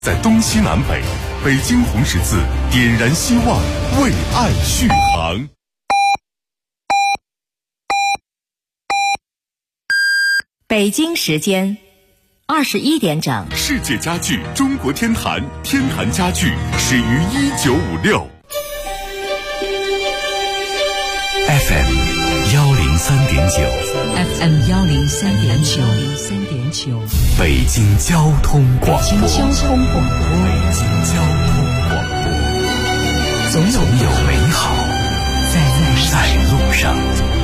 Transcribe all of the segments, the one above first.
在东西南北，北京红十字点燃希望，为爱续航。 北京时间21点整， 世界家具中国天坛，天坛家具始于1956。 FM 103.9，FM 103.9， 北京交通广播， 北京交通广播， 总有美好在路上。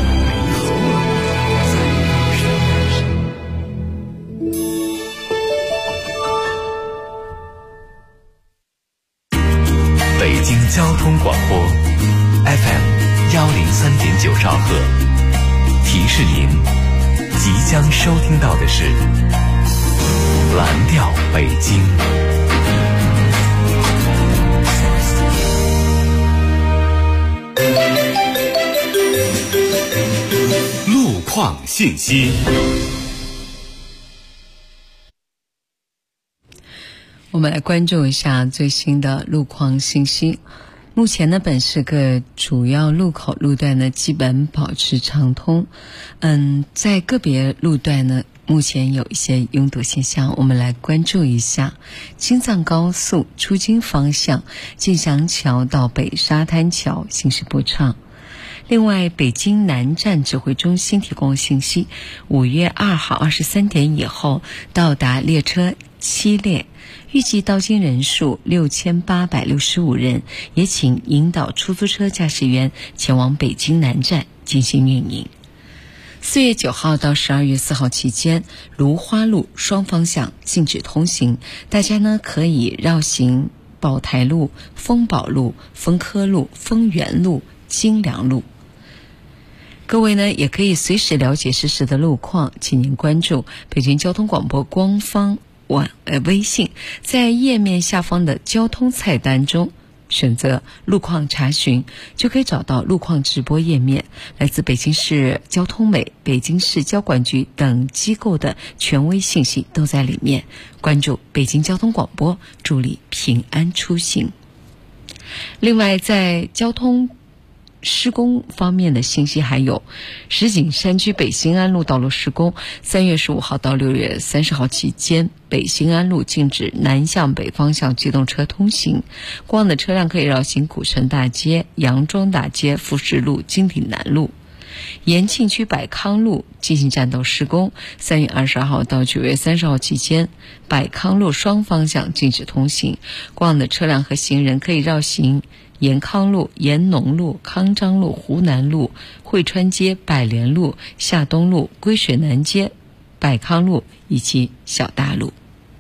北京交通广播 FM 103.9兆赫，提示您即将收听到的是蓝调北京。 路况信息。 我们来关注一下最新的路况信息。目前呢，本市各主要路口路段呢基本保持畅通。在个别路段呢，目前有一些拥堵现象，我们来关注一下。京藏高速出京方向晋祥桥到北沙滩桥行驶不畅。另外，北京南站指挥中心提供信息，5月2号23点以后到达列车7列，预计到京人数6865人，也请引导出租车驾驶员前往北京南站进行运营。4月9号到12月4号期间，芦花路双方向禁止通行，大家呢可以绕行宝台路、丰宝路、丰科路、丰源路、金良路。各位呢也可以随时了解实时的路况，请您关注北京交通广播官方微信，在页面下方的交通菜单中选择路况查询，就可以找到路况直播页面，来自北京市交通委、北京市交管局等机构的权威信息都在里面。关注北京交通广播，助力平安出行。另外，在交通施工方面的信息还有，石景山区北新安路道路施工，3月15号到6月30号期间，北新安路禁止南向北方向机动车通行，过往的车辆可以绕行古城大街、杨庄大街、富士路、金鼎南路。延庆区百康路进行占道施工，3月22号到9月30号期间，百康路双方向禁止通行，过往的车辆和行人可以绕行延康路、延农路、康章路、湖南路、汇川街、百联路、夏东路、归水南街、百康路以及小大路。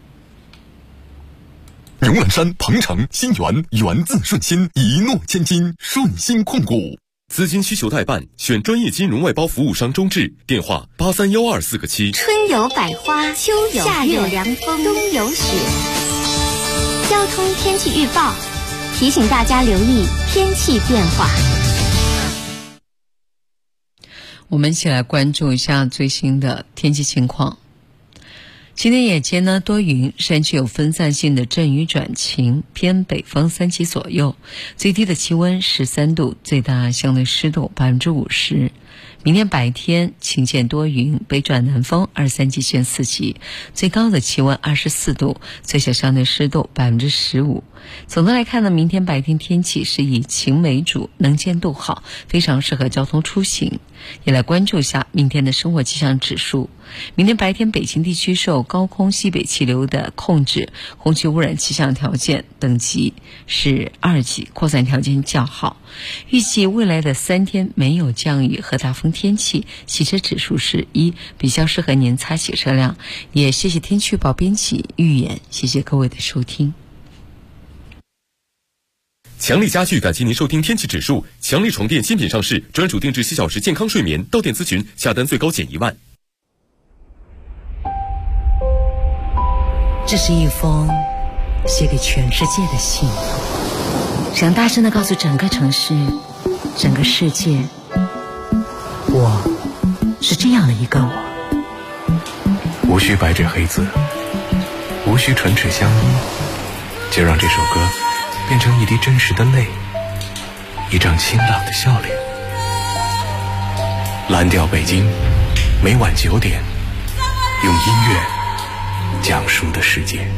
牛栏山、鹏城、新源，源自顺心，一诺千金，顺心控股。资金需求代办，选专业金融外包服务商中智，电话831247个7。 春有百花，秋有夏有凉风，冬有雪。交通天气预报提醒大家留意天气变化。 我们一起来关注一下最新的天气情况。今天夜间呢，多云，山区有分散性的阵雨转晴，偏北风3级左右，最低的气温13度，最大相对湿度50%。明天白天晴间多云，北转南风23级旋4级，最高的气温24度，最小相对湿度15%。总的来看呢，明天白天天气是以晴为主，能见度好，非常适合交通出行。也来关注一下明天的生活气象指数。明天白天北京地区受高空西北气流的控制，空气污染气象条件等级是2级，扩散条件较好。预计未来的3天没有降雨和大风天气，洗车指数是1，比较适合您擦洗车辆。也谢谢天气预报编辑预言，谢谢各位的收听。 强力家具感谢您收听天气指数。强力床垫新品上市，专属定制7小时健康睡眠，到店咨询，下单最高减1万。 这是一封写给全世界的信，想大声地告诉整个城市、整个世界，我是这样的一个我。 无需白纸黑字，无需唇齿相依， 就让这首歌变成一滴真实的泪，一张清朗的笑脸。蓝调北京，每晚9点，用音乐讲述的世界。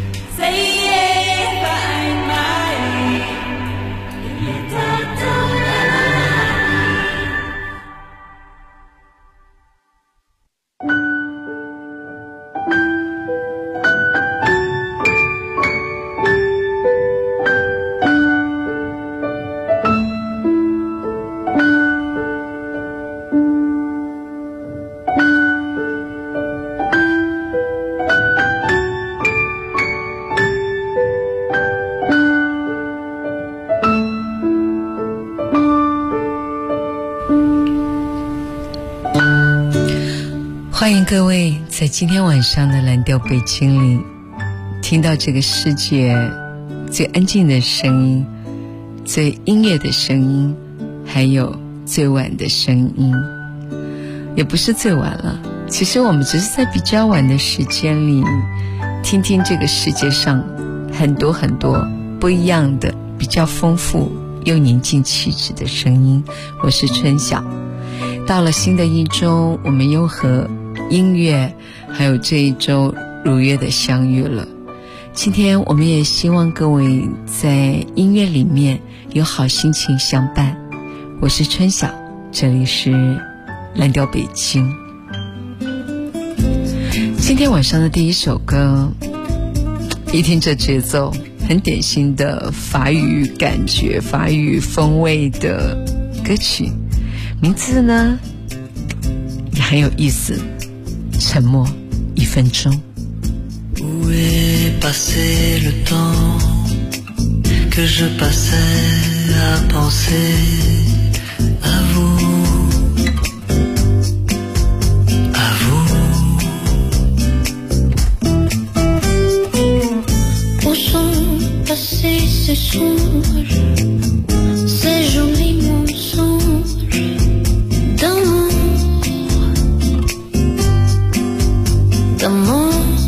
欢迎各位在今天晚上的蓝调北京里听到这个世界最安静的声音，最音乐的声音，还有最晚的声音。也不是最晚了，其实我们只是在比较晚的时间里听听这个世界上很多很多不一样的比较丰富又宁静气质的声音。我是春晓，到了新的一周，我们又和音乐还有这一周如约的相遇了。今天我们也希望各位在音乐里面有好心情相伴。我是春晓，这里是蓝调北京。今天晚上的第一首歌，一听这节奏，很典型的法语感觉、法语风味的歌曲，名字呢也很有意思，沉默1分钟。 Où est passé le temps que je passais à penser à vous, à vous. Où sont passés ces songes, ces jolis mensonges d'amour?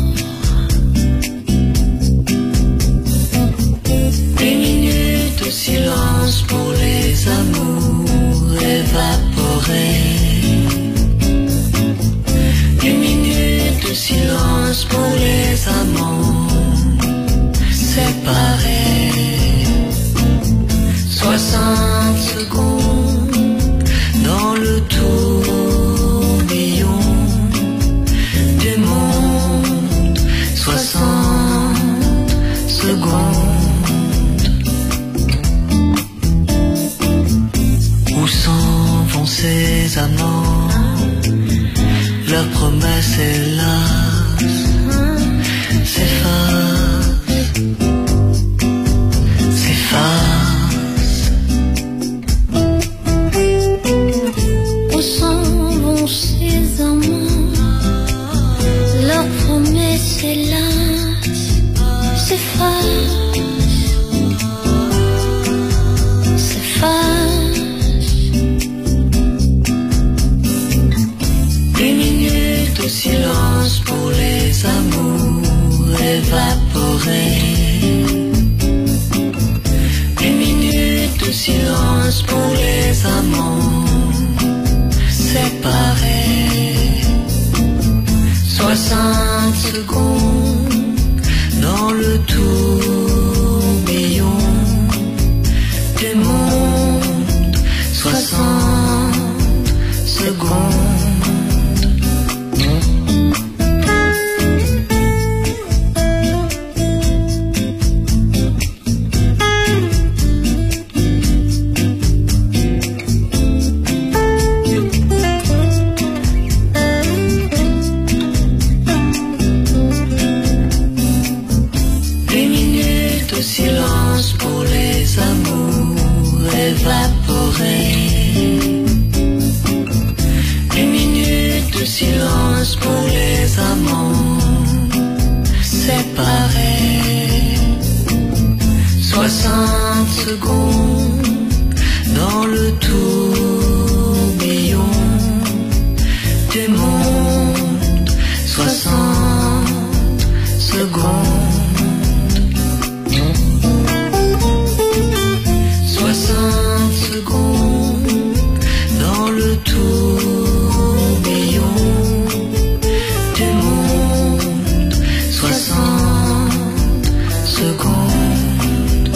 Silence pour les amours évaporés. Une minute de silence pour les amants séparés. 60 secondes dans le tourbillon du monde. 60 secondes. Où s'en vont ces amants? Leurs promesses hélas s'effacent, s'effacent. Où s'en vont ces amants? Leurs promesses hélas s'effacent, s'effacent. De silence pour les amours évaporés. Une minute de silence pour les amants séparés. 60 secondes dans le tourbillon du monde. 60 secondes. Silence pour les amours évaporés. Une minute de silence pour les amants séparés. 60 secondes dans le tourbillon du monde. 60 secondes. secondes.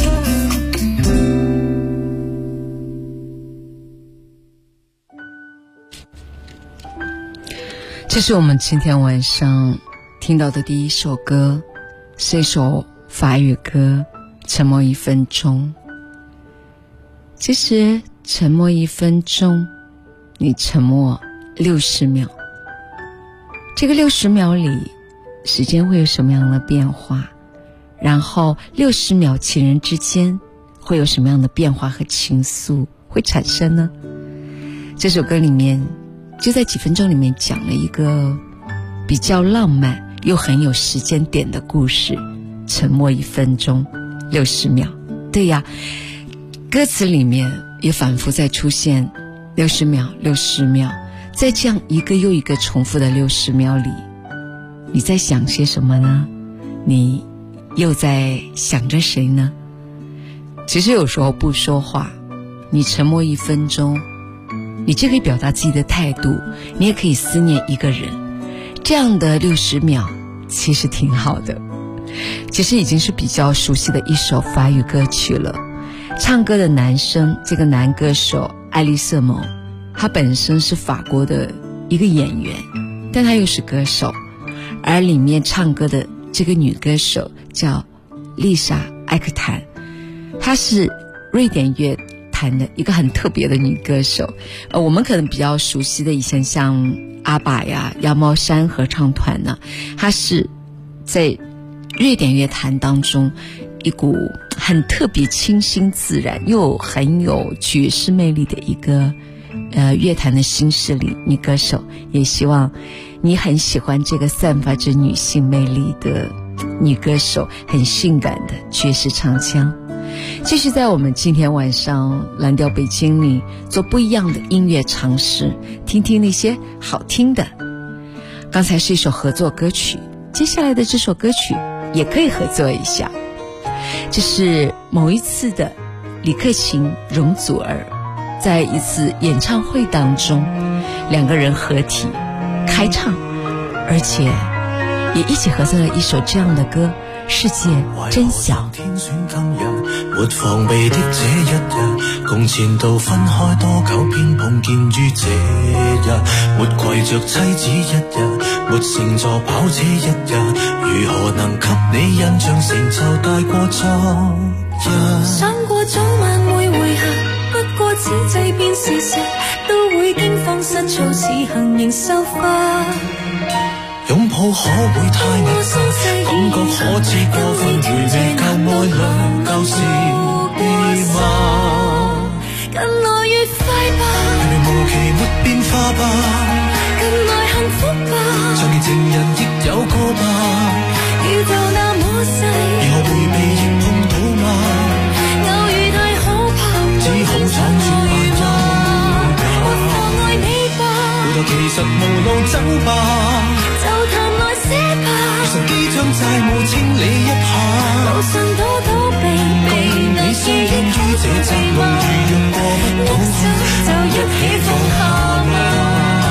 这是我们今天晚上听到的第一首歌，是一首法语歌《沉默1分钟》。其实沉默1分钟，你沉默60秒，这个60秒里时间会有什么样的变化，然后60秒情人之间会有什么样的变化和情愫会产生呢？这首歌里面就在几分钟里面讲了一个比较浪漫又很有时间点的故事，沉默1分钟60秒。对呀，歌词里面也反复在出现60秒60秒，在这样一个又一个重复的60秒里，你在想些什么呢？你又在想着谁呢？其实有时候不说话，你沉默1分钟，你就可以表达自己的态度，你也可以思念一个人。这样的60秒其实挺好的。其实已经是比较熟悉的一首法语歌曲了。唱歌的男生，这个男歌手艾丽瑟蒙，他本身是法国的一个演员，但他又是歌手。而里面唱歌的这个女歌手叫丽莎艾克坦，她是瑞典乐坛的一个很特别的女歌手。我们可能比较熟悉的以前像阿爸呀、羊毛衫合唱团呢，她是在瑞典乐坛当中一股很特别清新自然又很有爵士魅力的一个乐坛的新势力女歌手。也希望你很喜欢这个散发着女性魅力的女歌手，很性感的爵士唱腔。继续在我们今天晚上蓝调北京里做不一样的音乐尝试，听听那些好听的。刚才是一首合作歌曲，接下来的这首歌曲也可以合作一下。这是某一次的李克勤、容祖儿在一次演唱会当中，两个人合体开唱，而且也一起合作了一首这样的歌，世界真小。 天選今日沒防備的這一日，共前度分開多久便碰見於這日，沒攜着妻子一日，沒乘坐跑車一日，如何能給你印象成就大過昨日？想過早晚會回合，不過此際變事實，都會驚慌失措，此行仍收花。擁抱可會太密集，感覺可知過分回味舊愛侶舊時秘密。近來越快吧，明明無期沒變化吧，近來幸福吧，長期情人亦有個吧，宇宙那麼細，如何迴避亦碰到嗎？偶遇太可怕，只好闖轉萬憂。沒妨愛你吧，回頭其實無路走吧。其實機將債務清理一下，路上躲躲避避，你相應於這陣夢，如用過不到就一起放下嗎？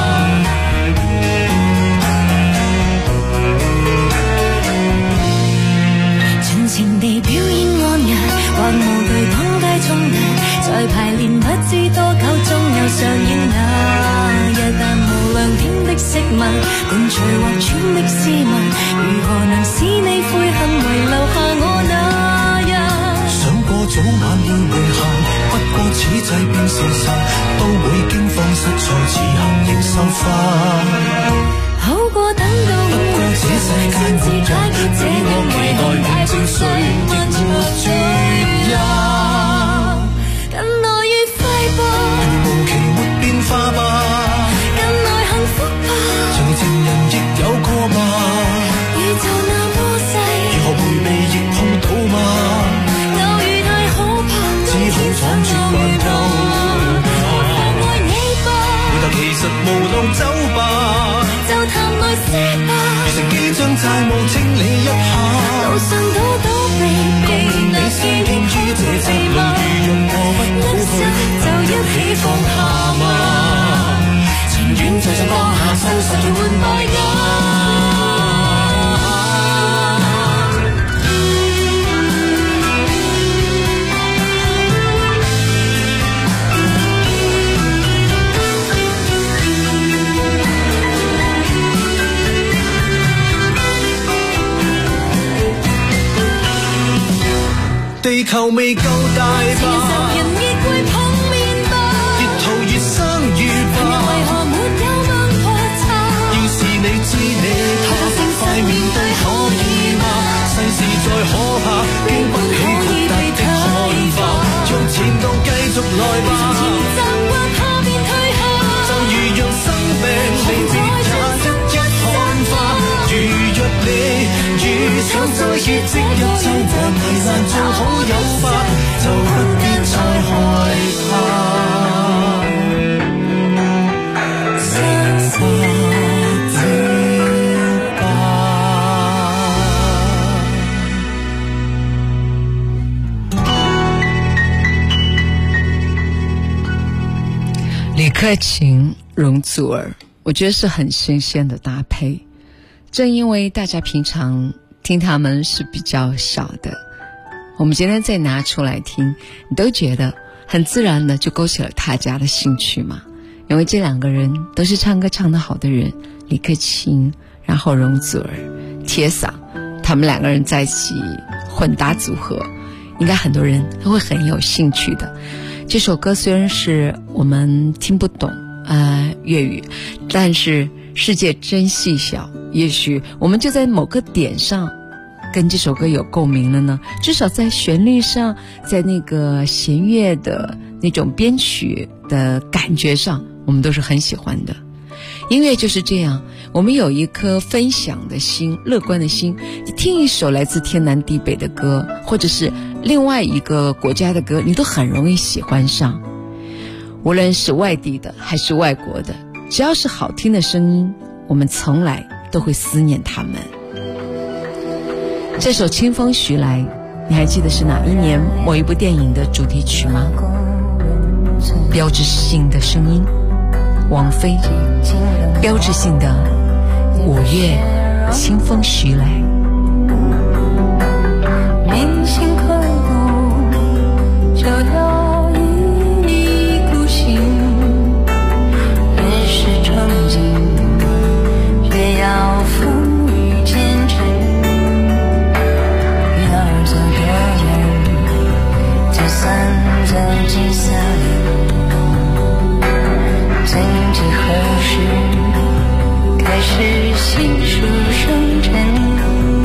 盡情地表演安逸，還無懼當街衝突，在排練不知多久終又上演那日，但無亮點的飾物，伴隨或穿的絲襪，如何能使你悔恨遺留下我那日？想過早晚會回合，不過此際變事實，都會驚慌失措，此行仍受罰。好過等到不過這世界沒有比我期待永正誰亦沒絕日。近來越快吧，明明無期沒變化吧，近來幸福吧，長期情人亦有個吧，宇宙那麼細，如何迴避亦碰到嗎？偶遇太可怕，只好闖轉萬憂。我愛你吧，回頭其實無路走吧，就談來些吧，如成機將債務清理一下，路上躲躲避地球未夠大吧？ 人亦會碰面吧？ 越逃越生越怕， 為何沒有問破差？ 要是你知你怕，快面對可以嗎？世事再可怕，經不起豁達的看法，讓前度繼續來吧。 習慣下便退下， 就如讓生命離別也一看化。如若你遇上再結識一周和迷難做好友吧，就不必再害怕。 李克勤、容祖儿，我觉得是很新鲜的搭配。正因为大家平常听他们是比较少的，我们今天再拿出来听，你都觉得很自然的就勾起了大家的兴趣嘛。因为这两个人都是唱歌唱得好的人，李克勤，然后容祖儿，铁嗓，他们两个人在一起混搭组合，应该很多人都会很有兴趣的。这首歌虽然是我们听不懂粤语，但是世界真细小，也许我们就在某个点上跟这首歌有共鸣了呢。至少在旋律上，在那个弦乐的那种编曲的感觉上，我们都是很喜欢的。音乐就是这样，我们有一颗分享的心，乐观的心，你听一首来自天南地北的歌，或者是另外一个国家的歌，你都很容易喜欢上。无论是外地的还是外国的，只要是好听的声音，我们从来都会思念他们。这首《清风徐来》，你还记得是哪一年某一部电影的主题曲吗？标志性的声音，王菲，标志性的5月清风徐来。 铭心刻骨，就要一孤行，越是憧憬，越要风雨兼程。要走多远，就算走进森林，曾几何时开始细数生辰。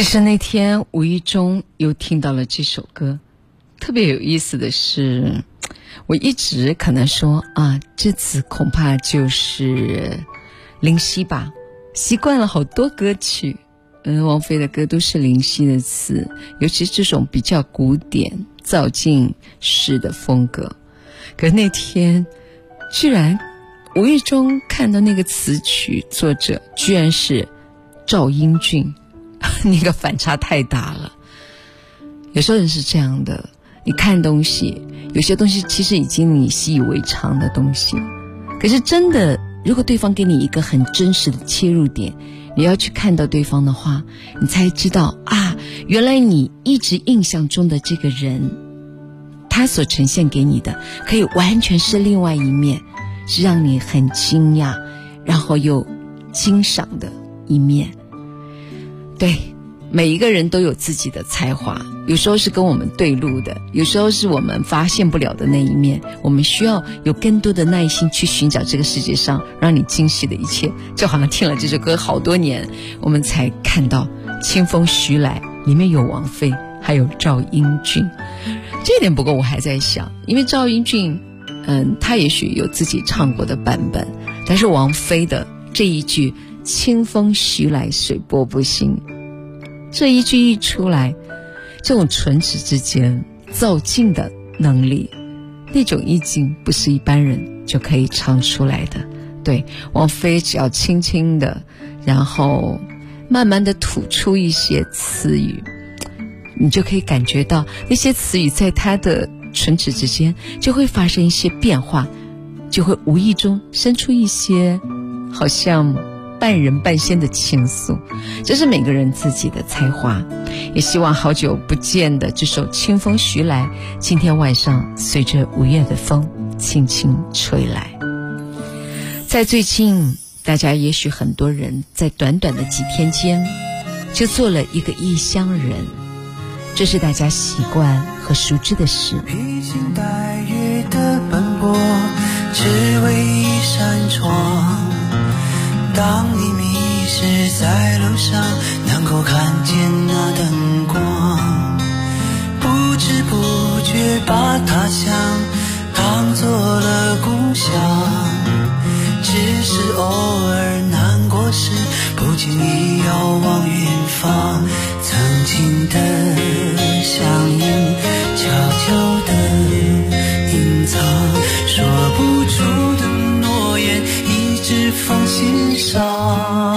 其实那天无意中又听到了这首歌，特别有意思的是，我一直可能说啊，这次恐怕就是林夕吧，习惯了好多歌曲，王菲的歌都是林夕的词，尤其这种比较古典造境式的风格。可那天居然无意中看到那个词曲作者居然是赵英俊，那个反差太大了。有时候人是这样的，你看东西，有些东西其实已经你习以为常的东西，可是真的如果对方给你一个很真实的切入点，你要去看到对方的话，你才知道啊，原来你一直印象中的这个人，他所呈现给你的可以完全是另外一面，是让你很惊讶然后又欣赏的一面。对，每一个人都有自己的才华，有时候是跟我们对路的，有时候是我们发现不了的那一面，我们需要有更多的耐心去寻找这个世界上让你惊喜的一切。就好像听了这首歌好多年，我们才看到清风徐来里面有王菲还有赵英俊。这一点不过我还在想，因为赵英俊他也许有自己唱过的版本，但是王菲的这一句清风徐来水波不兴，这一句一出来，这种唇齿之间造境的能力，那种意境不是一般人就可以唱出来的。对，王菲只要轻轻的，然后慢慢的吐出一些词语，你就可以感觉到那些词语在她的唇齿之间就会发生一些变化，就会无意中生出一些好像半人半仙的情愫，这是每个人自己的才华。也希望好久不见的这首清风徐来，今天晚上随着五月的风轻轻吹来。在最近，大家也许很多人在短短的几天间就做了一个异乡人，这是大家习惯和熟知的事。 披星戴月的奔波，只为一扇窗。当你迷失在路上，能够看见那灯光，不知不觉把他乡当作了故乡。只是偶尔难过时，不经意遥望远方，曾经的相映悄悄地隐藏，说不出的诺言一直放心上。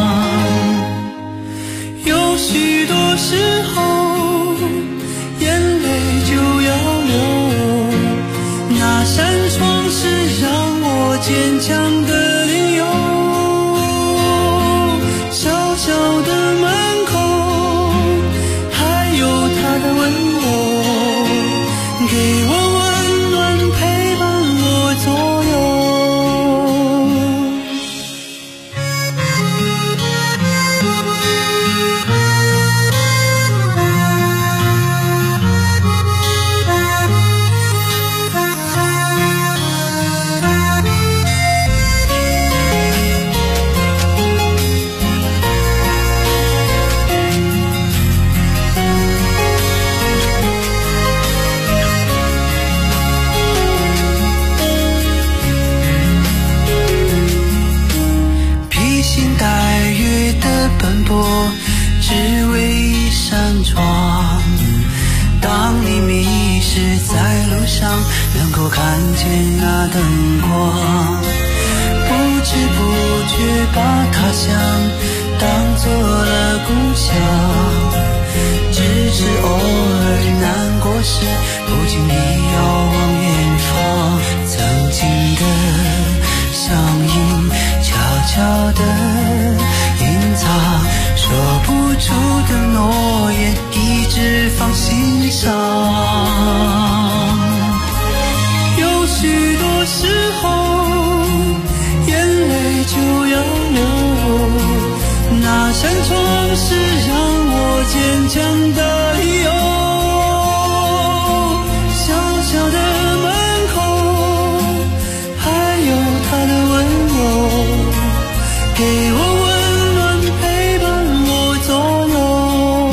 有许多时候眼泪就要流，那扇窗是让我坚强的理由。小小的门口还有他的温柔，给我温暖陪伴我左右。只为一扇窗，当你迷失在路上，能够看见那灯光，不知不觉把他乡当作了故乡。只是偶尔难过时，不经意遥望远方，曾经的相映悄悄地隐藏，说不出的诺言一直放心上。有许多时候眼泪就要流，那扇窗是让我坚强的理由。小小的门口还有他的温柔，给我温暖陪伴我左右。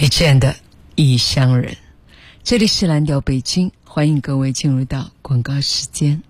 遇见的异乡人。这里是蓝调北京，欢迎各位进入到广告时间。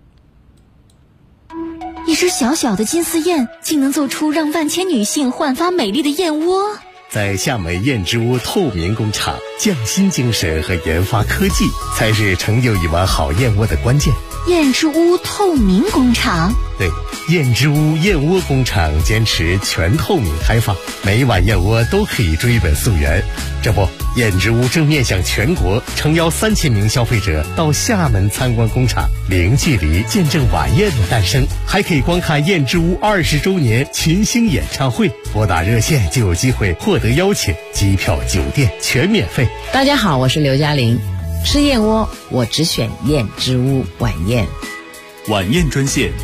一只小小的金丝燕，竟能做出让万千女性焕发美丽的燕窝。 在夏美燕之屋透明工厂，匠心精神和研发科技才是成就一碗好燕窝的关键。 燕之屋透明工厂， 对，燕之屋燕窝工厂坚持全透明开放，每一碗燕窝都可以追本溯源。这不，燕之屋正面向全国，诚邀3000名消费者到厦门参观工厂，零距离见证晚宴的诞生，还可以观看燕之屋20周年群星演唱会。拨打热线就有机会获得邀请，机票、酒店全免费。 大家好，我是刘嘉玲。吃燕窝，我只选燕之屋晚宴。 晚宴专线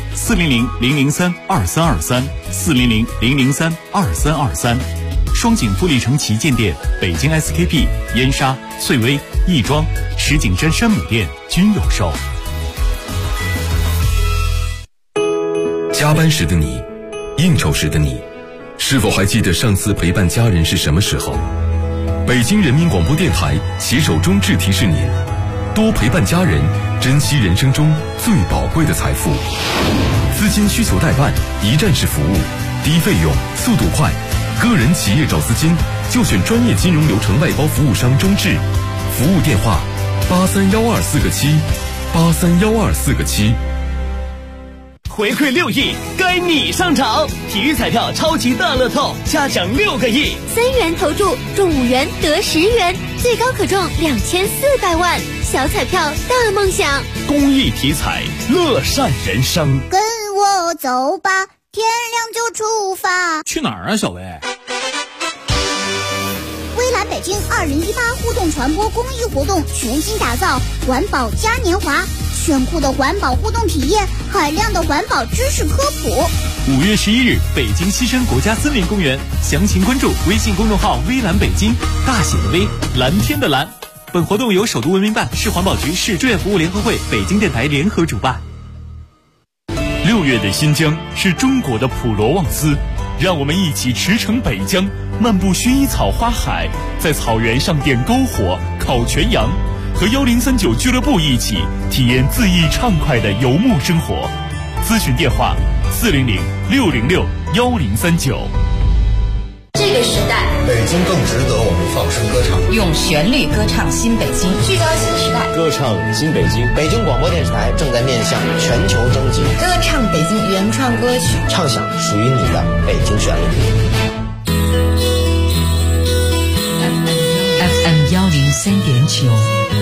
400-003-2323，400-003-2323。双井富力城旗舰店、北京 SKP、燕莎、翠微、亦庄、石景山山姆店均有售。 加班时的你，应酬时的你，是否还记得上次陪伴家人是什么时候？北京人民广播电台携手中智提示您，多陪伴家人，珍惜人生中最宝贵的财富。资金需求代办，一站式服务，低费用，速度快。个人企业找资金就选专业金融流程外包服务商中智，服务电话831247，831247。 回馈6亿，该你上场！体育彩票超级大乐透，嘉奖6个亿 ，3元投注中5元得10元，最高可中2400万。小彩票大梦想， 公益体彩，乐善人生。 跟我走吧，天亮就出发。 去哪儿啊，小薇？ 微蓝北京2018互动传播公益活动全新打造环保嘉年华，炫酷的环保互动体验，海量的环保知识科普。 5月11日，北京西山国家森林公园，详情关注微信公众号微蓝北京，大写的微，蓝天的蓝。本活动由首都文明办、市环保局、市志愿服务联合会、北京电台联合主办。6月的新疆是中国的普罗旺斯，让我们一起驰骋北疆，漫步薰衣草花海，在草原上点篝火、烤全羊，和1039俱乐部一起体验恣意畅快的游牧生活。咨询电话400-606-1039。 这个时代， 北京更值得我们放声歌唱， 用旋律歌唱新北京，聚焦新时代， 歌唱新北京。北京广播电视台正在面向全球征集， 歌唱北京原创歌曲， 唱响属于你的北京旋律。 FM 103.9，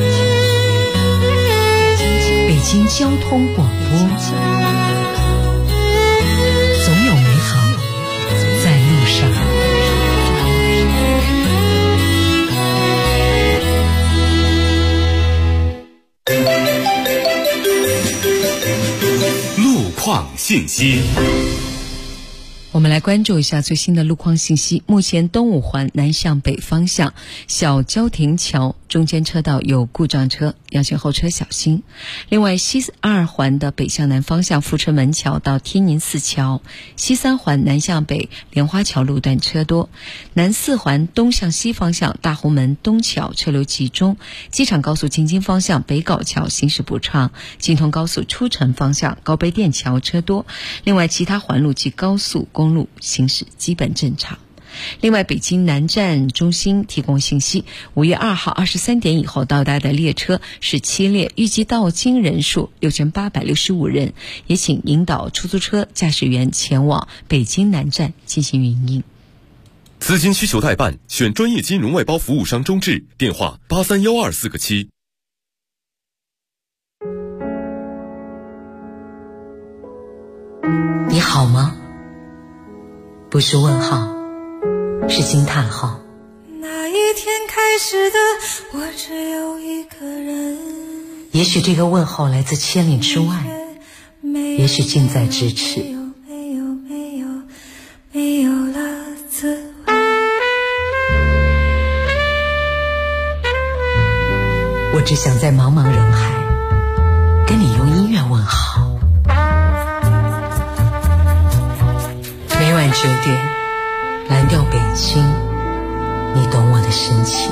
北京交通广播，总有美好在路上。 路况信息。 我们来关注一下最新的路况信息。目前东五环南向北方向小交亭桥中间车道有故障车，要请后车小心。另外，西2环的北向南方向富春门桥到天宁寺桥，西3环南向北莲花桥路段车多。南4环东向西方向大红门东桥车流集中。机场高速京津方向北碖桥行驶不畅，京通高速出城方向高碑店桥车多。另外，其他环路及高速公路行驶基本正常。另外，北京南站中心提供信息，5月2号23点以后到达的列车是7列，预计到京人数6865人，也请引导出租车驾驶员前往北京南站进行营运。 资金需求代办，选专业金融外包服务商中智，电话831247。 你好吗？不是问号，是惊叹号。 那一天开始的我只有一个人， 也许这个问候来自千里之外，也许近在咫尺。 没有了滋味。 我只想在茫茫人海跟你用音乐问好。 每晚9点，蓝调北京， 你懂我的深情。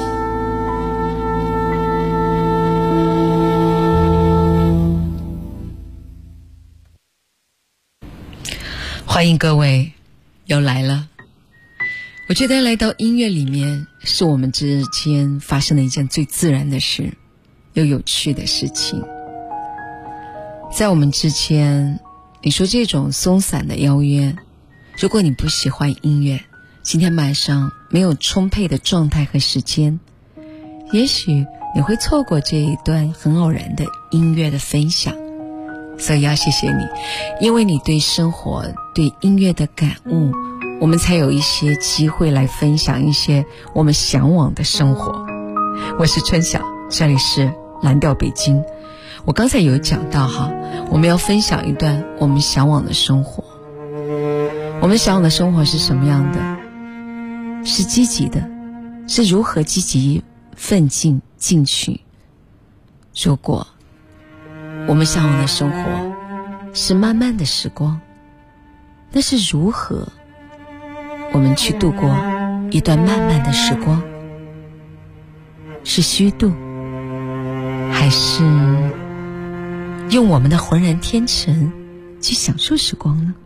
欢迎各位又来了。我觉得来到音乐里面是我们之间发生的一件最自然的事，又有趣的事情。在我们之间，你说这种松散的邀约，如果你不喜欢音乐，今天晚上没有充沛的状态和时间，也许你会错过这一段很偶然的音乐的分享。所以要谢谢你，因为你对生活对音乐的感悟，我们才有一些机会来分享一些我们向往的生活。我是春晓，这里是蓝调北京。我刚才有讲到我们要分享一段我们向往的生活。我们向往的生活是什么样的？是积极的，是如何积极奋进进取。如果我们向往的生活是慢慢的时光，那是如何我们去度过一段漫漫的时光？是虚度，还是用我们的浑然天成去享受时光呢？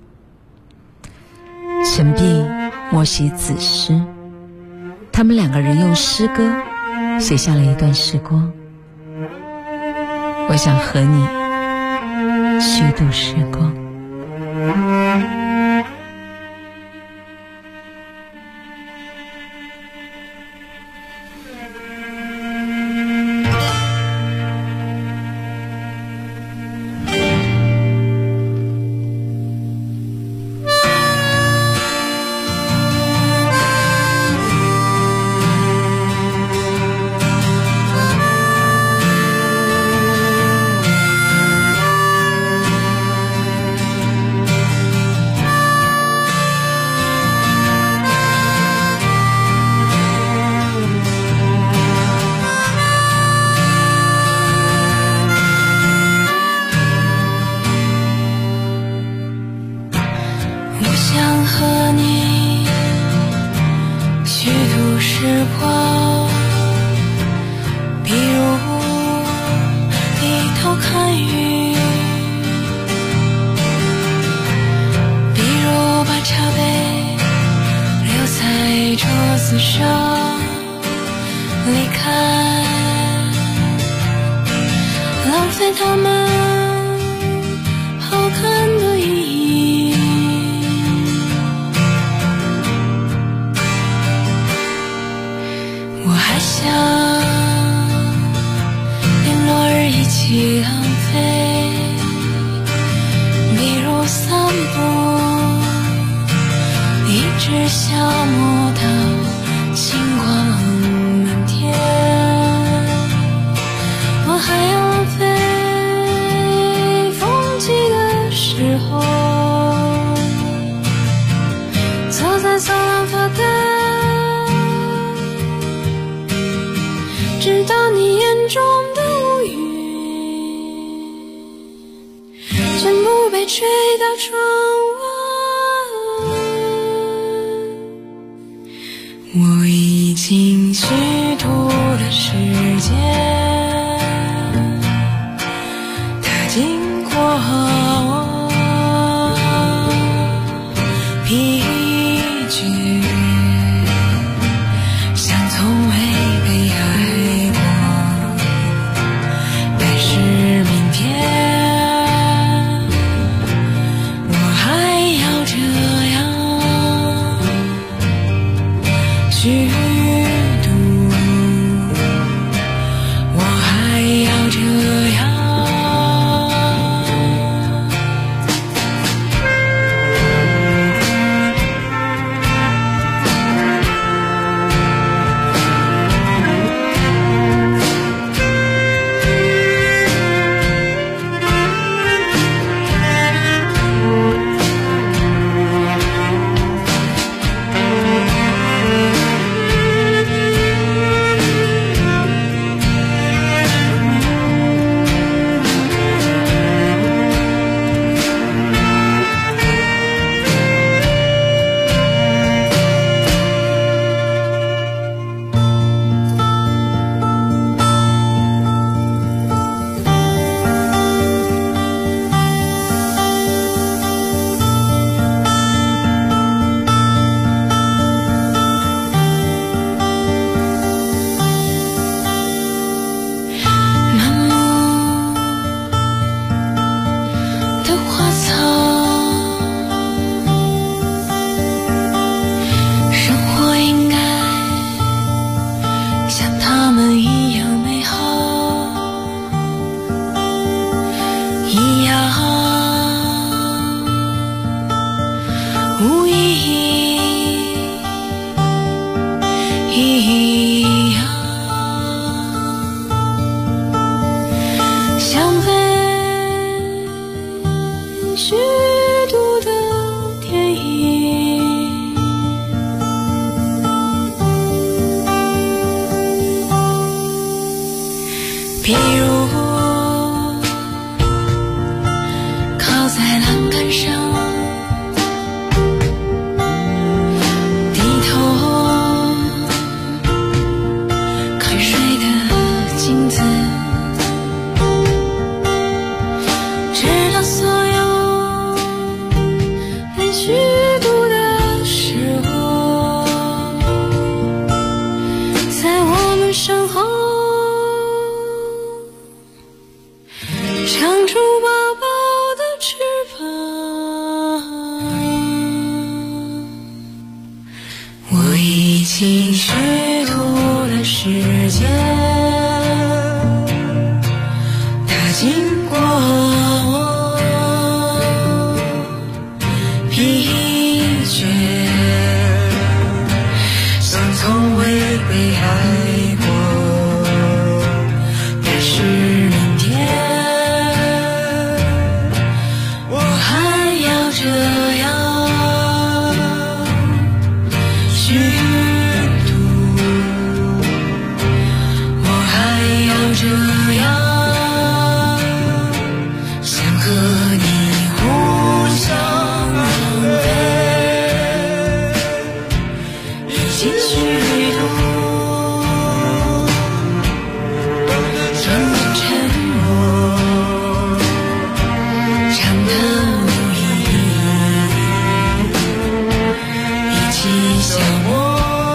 陈璧莫写子诗，他们两个人用诗歌写下了一段时光。我想和你虚度时光。 我已经虚度了时间，它经过我疲倦，像从未被爱过。但是明天我还要这样虚度， 历经许多的时间，它经过我疲倦，像从未被爱过，但是明天我还要这样虚度，我还要这样想和你互相浪费，已经虚度，真的沉默，长谈无意义，一起消磨。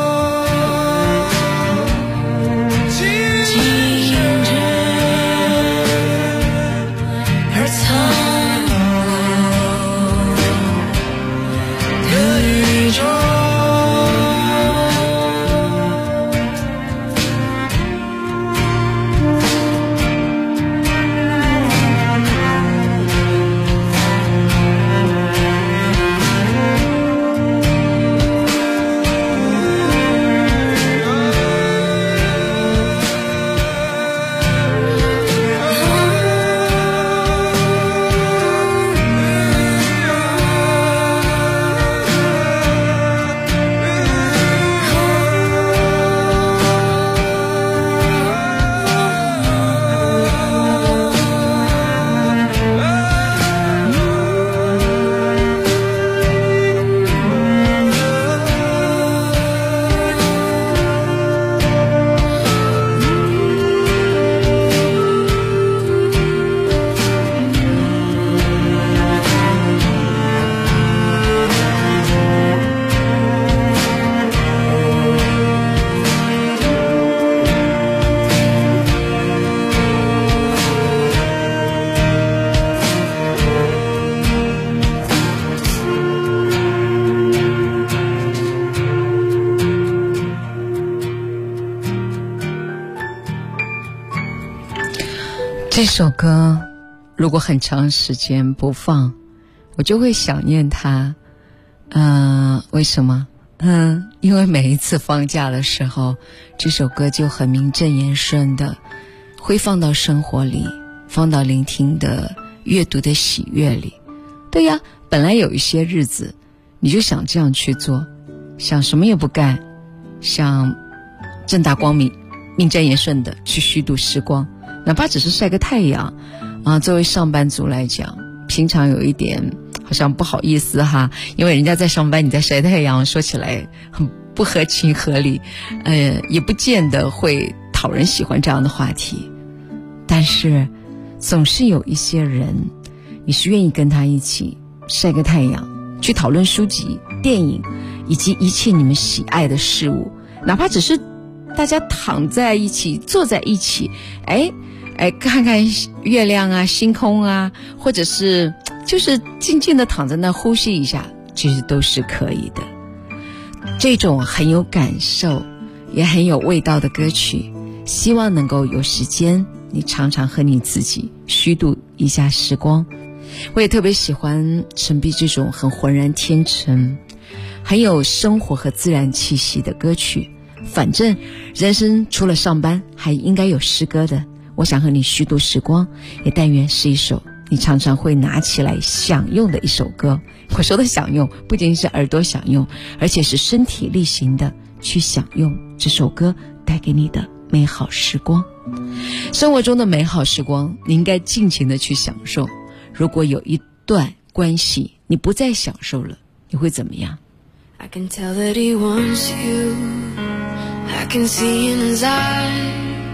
这首歌如果很长时间不放，我就会想念它。为什么？因为每一次放假的时候，这首歌就很名正言顺的会放到生活里，放到聆听的阅读的喜悦里。对呀，本来有一些日子你就想这样去做，想什么也不干，想正大光明名正言顺的去虚度时光，哪怕只是晒个太阳作为上班族来讲，平常有一点好像不好意思哈，因为人家在上班你在晒太阳，说起来很不合情合理，也不见得会讨人喜欢这样的话题。但是总是有一些人，你是愿意跟他一起晒个太阳，去讨论书籍、电影以及一切你们喜爱的事物，哪怕只是大家躺在一起，坐在一起，看看月亮啊、星空啊，或者是就是静静的躺在那呼吸一下，其实都是可以的。这种很有感受也很有味道的歌曲，希望能够有时间你常常和你自己虚度一下时光。我也特别喜欢陈碧这种很浑然天成、很有生活和自然气息的歌曲。反正人生除了上班还应该有诗歌的，我想和你虚度时光，也但愿是一首你常常会拿起来享用的一首歌。我说的享用不仅是耳朵享用，而且是身体力行的去享用这首歌带给你的美好时光。生活中的美好时光你应该尽情的去享受，如果有一段关系你不再享受了，你会怎么样？ I can tell that he wants you, I can see in his eyes,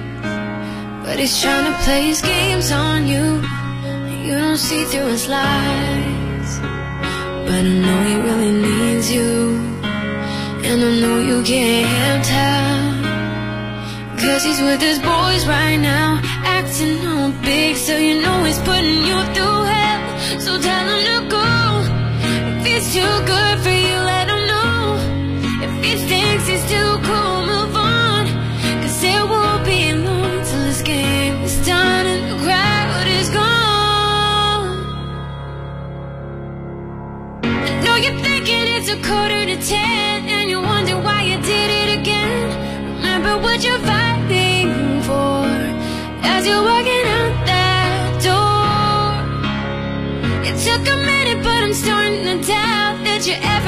but he's trying to play his games on you. You don't see through his lies, but I know he really needs you, and I know you can't tell, 'cause he's with his boys right now, acting all big, so you know he's putting you through hell. So tell him to go. If it's too good for you, let him know. If he thinks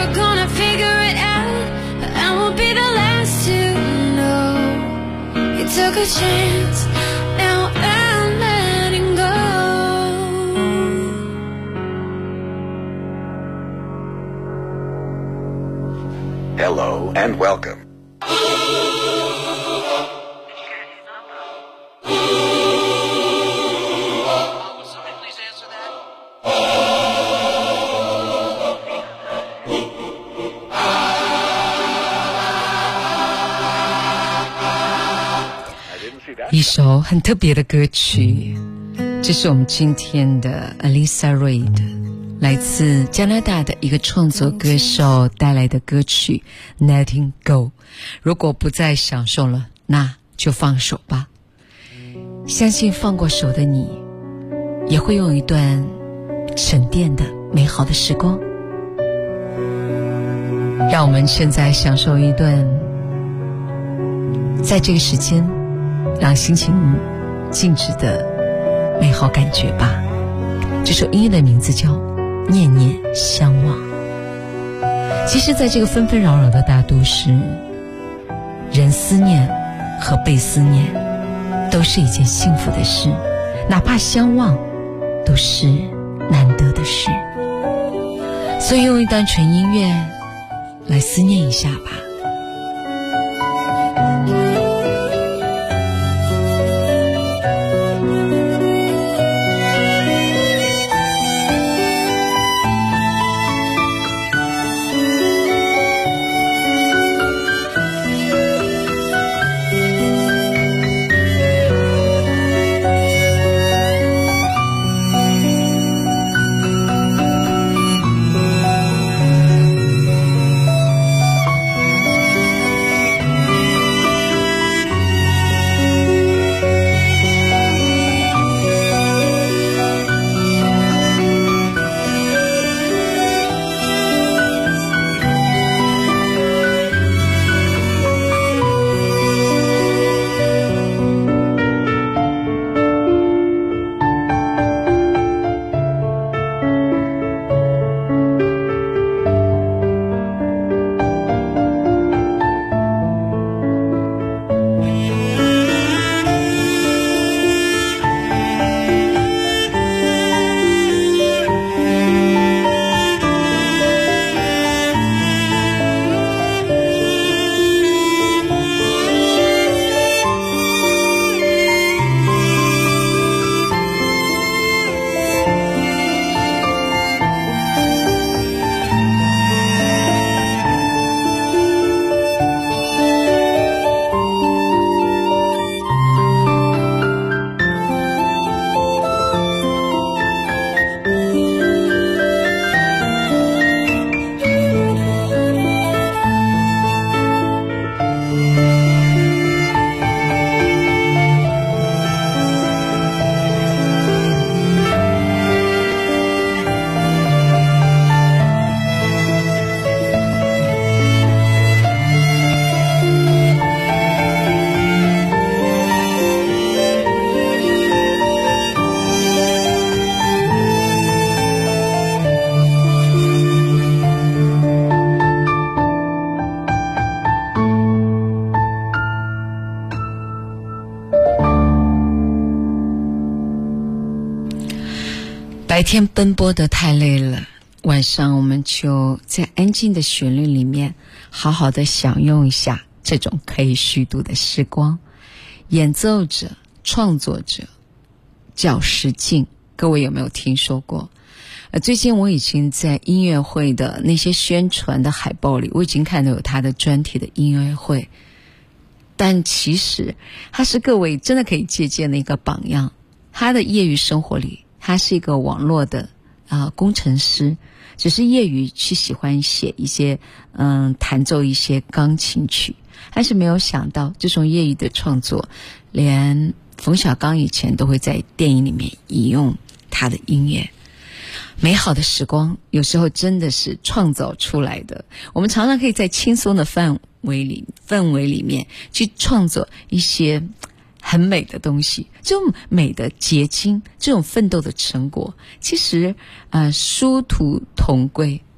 We're gonna figure it out, I won't be the last to know. You took a chance, now I'm letting go. Hello and welcome. 一首很特别的歌曲，这是我们今天的 Alyssa Reid， 来自加拿大的一个创作歌手带来的歌曲 Letting Go。 如果不再享受了，那就放手吧。相信放过手的你，也会有一段沉淀的美好的时光。让我们现在享受一段在这个时间让心情静止的美好感觉吧。这首音乐的名字叫《念念相忘》。其实在这个纷纷扰扰的大都市，人思念和被思念都是一件幸福的事，哪怕相忘都是难得的事。所以用一段纯音乐来思念一下吧。白天奔波得太累了，晚上我们就在安静的旋律里面好好的享用一下这种可以虚度的时光。演奏者、创作者叫石静，各位有没有听说过？最近我已经在音乐会的那些宣传的海报里，我已经看到有他的专题的音乐会，但其实他是各位真的可以借鉴的一个榜样。他的业余生活里，他是一个网络的工程师，只是业余去喜欢写一些弹奏一些钢琴曲，但是没有想到这种业余的创作，连冯小刚以前都会在电影里面引用他的音乐。美好的时光有时候真的是创造出来的，我们常常可以在轻松的氛围里面去创作一些很美的东西。这种美的结晶，这种奋斗的成果，其实殊途同归，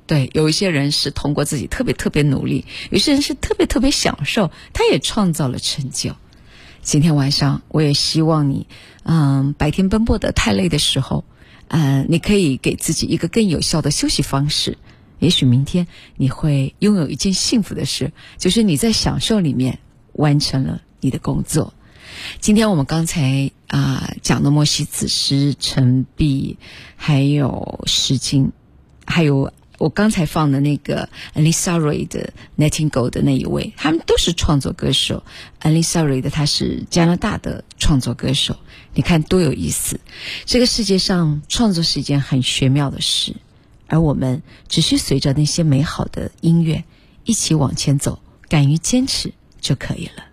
对，有一些人是通过自己特别努力，有些人是特别享受，他也创造了成就。今天晚上我也希望你白天奔波得太累的时候，你可以给自己一个更有效的休息方式。也许明天你会拥有一件幸福的事，就是你在享受里面完成了你的工作。今天我们刚才讲的摩西子诗、陈璧，还有诗经，还有我刚才放的那个 Lisa Ray 的 Nightingale 的那一位，他们都是创作歌手。Lisa Ray 的他是加拿大的创作歌手，你看多有意思。这个世界上创作是一件很玄妙的事，而我们只需随着那些美好的音乐一起往前走，敢于坚持就可以了。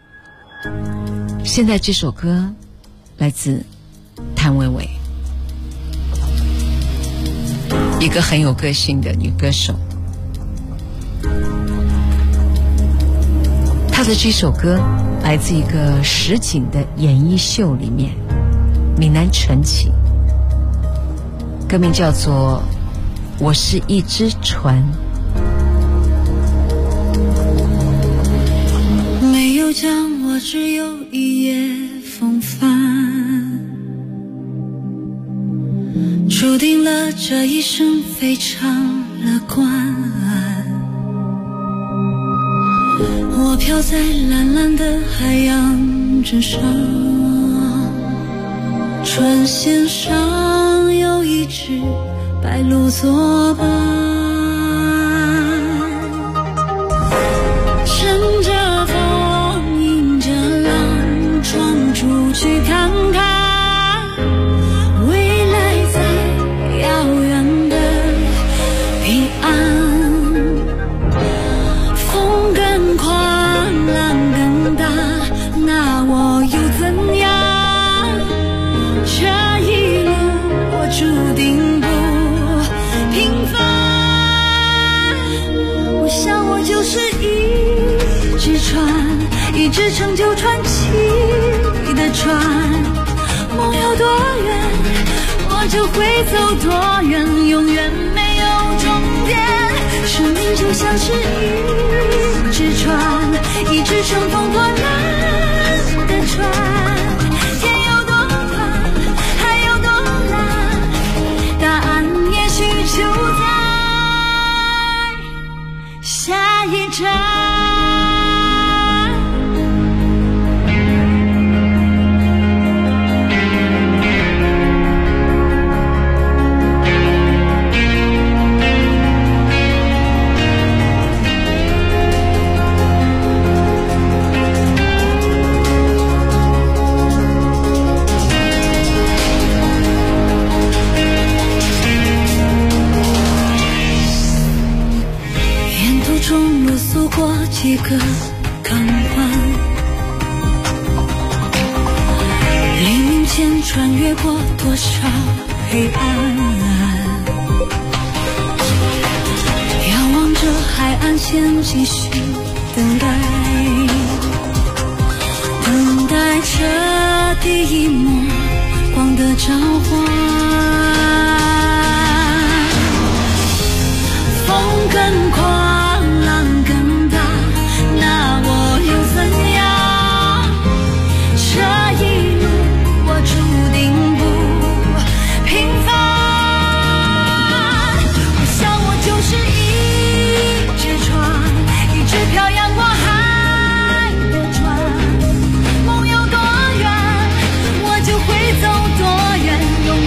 现在这首歌来自谭维维，一个很有个性的女歌手。她的这首歌来自一个实景的演艺秀里面，闽南传奇，歌名叫做《我是一只船》。 没有将我，只有一夜风帆，注定了这一生非常乐观。我飘在蓝蓝的海洋之上，船舷上有一只白鹭作伴，乘着风迎着浪，闯出去看看未来在遥远的彼岸。风更狂，浪更大，那我又怎样？这一路我注定不平凡。我想我就是一只船，一只成就传奇的船。梦有多远，我就会走多远，永远没有终点。生命就像是一只船，一只乘风破浪的船。天有多宽，海有多蓝，答案也许就在下一站。过几个港湾，黎明前穿越过多少黑暗，遥望着海岸线继续等待，等待着第一抹光的召唤。风更狂，浪更大，那我又怎样？这一路我注定不平凡。我想我就是一只船，一只漂洋过海的船。梦有多远，我就会走多远，永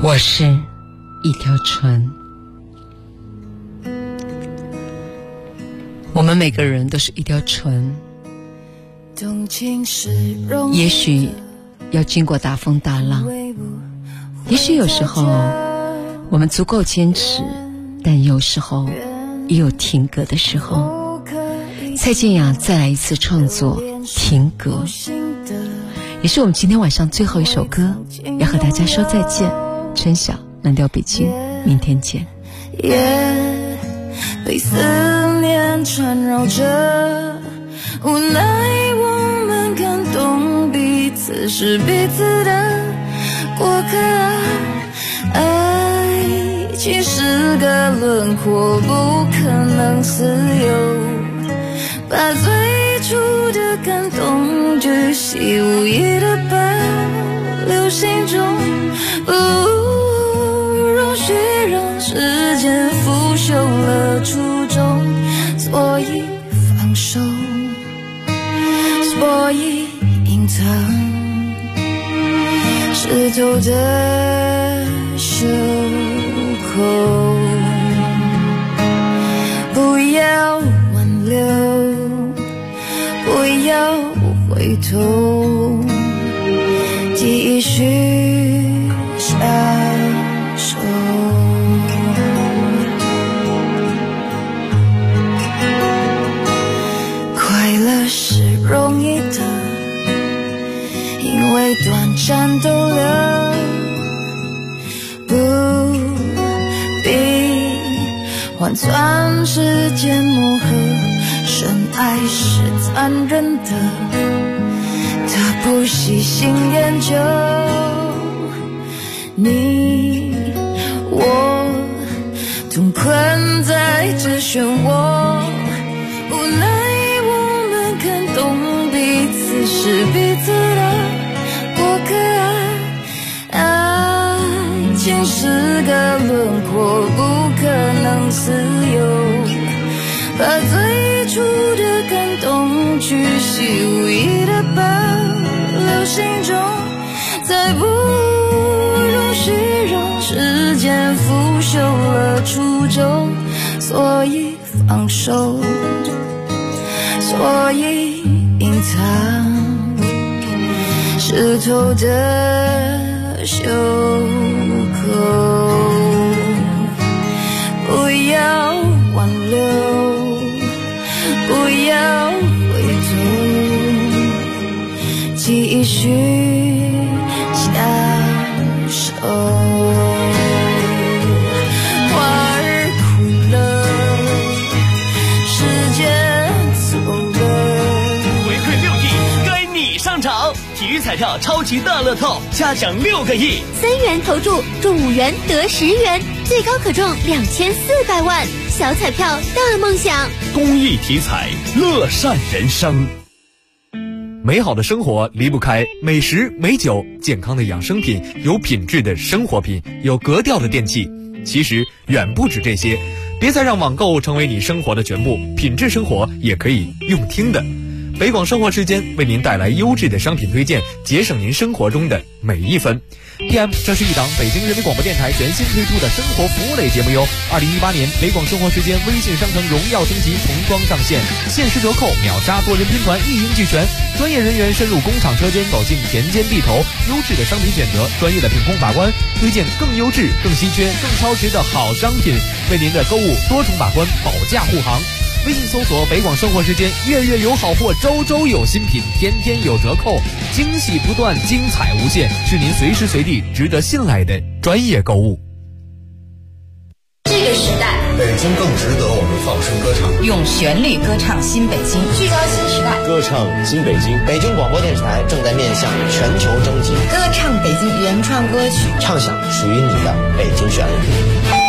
我是一条船，我们每个人都是一条船，也许要经过大风大浪，也许有时候我们足够坚持，但有时候也有停格的时候。蔡健雅再来一次创作停格，也是我们今天晚上最后一首歌，要和大家说再见。陈晓，蓝调北京，明天见。 夜被思念缠绕着，无奈我们感动彼此是彼此的过客啊。爱情是个轮廓，不可能自由，把最初的感动巨细无遗的保留心中，不容许让时间腐朽了初衷，所以放手，所以隐藏湿透的袖口，不要挽留，不要回头，继续相守。快乐是容易的，因为短暂逗留，不必换算时间磨合。深爱是残忍的，他不细心研究，你我同困在这漩涡，无奈我们看懂彼此是彼此的过客啊。爱情是个轮廓，不可能自由，把最初的感动巨细无遗的保留心中，再不容许让时间腐朽了初衷，所以放手，所以隐藏湿透的袖口，不要挽留，不要回头，继续相守。花儿枯了，时间走了， 回馈6亿，该你上场！体育彩票超级大乐透，嘉奖6个亿 ，3元投注中5元得10元，最高可中2400万，小彩票大梦想。 公益体彩，乐善人生。 美好的生活离不开美食美酒，健康的养生品，有品质的生活品，有格调的电器。其实远不止这些，别再让网购成为你生活的全部，品质生活也可以用听的。北广生活时间为您带来优质的商品推荐，节省您生活中的每一分。PM， 这是一档北京人民广播电台全新推出的生活服务类节目哟。2018年北广生活时间微信商城荣耀升级重装上线，限时折扣，秒杀多人拼团，一应俱全。专业人员深入工厂车间，走进田间地头，优质的商品选择，专业的品控把关，推荐更优质、更稀缺、更超值的好商品，为您的购物多重把关，保价护航。微信搜索北广生活时间，月月有好货，周周有新品，天天有折扣，惊喜不断，精彩无限，是您随时随地值得信赖的专业购物。 这个时代， 北京更值得我们放声歌唱， 用旋律歌唱新北京， 聚焦新时代， 歌唱新北京。北京广播电视台正在面向全球征集， 歌唱北京原创歌曲， 唱响属于你的北京旋律。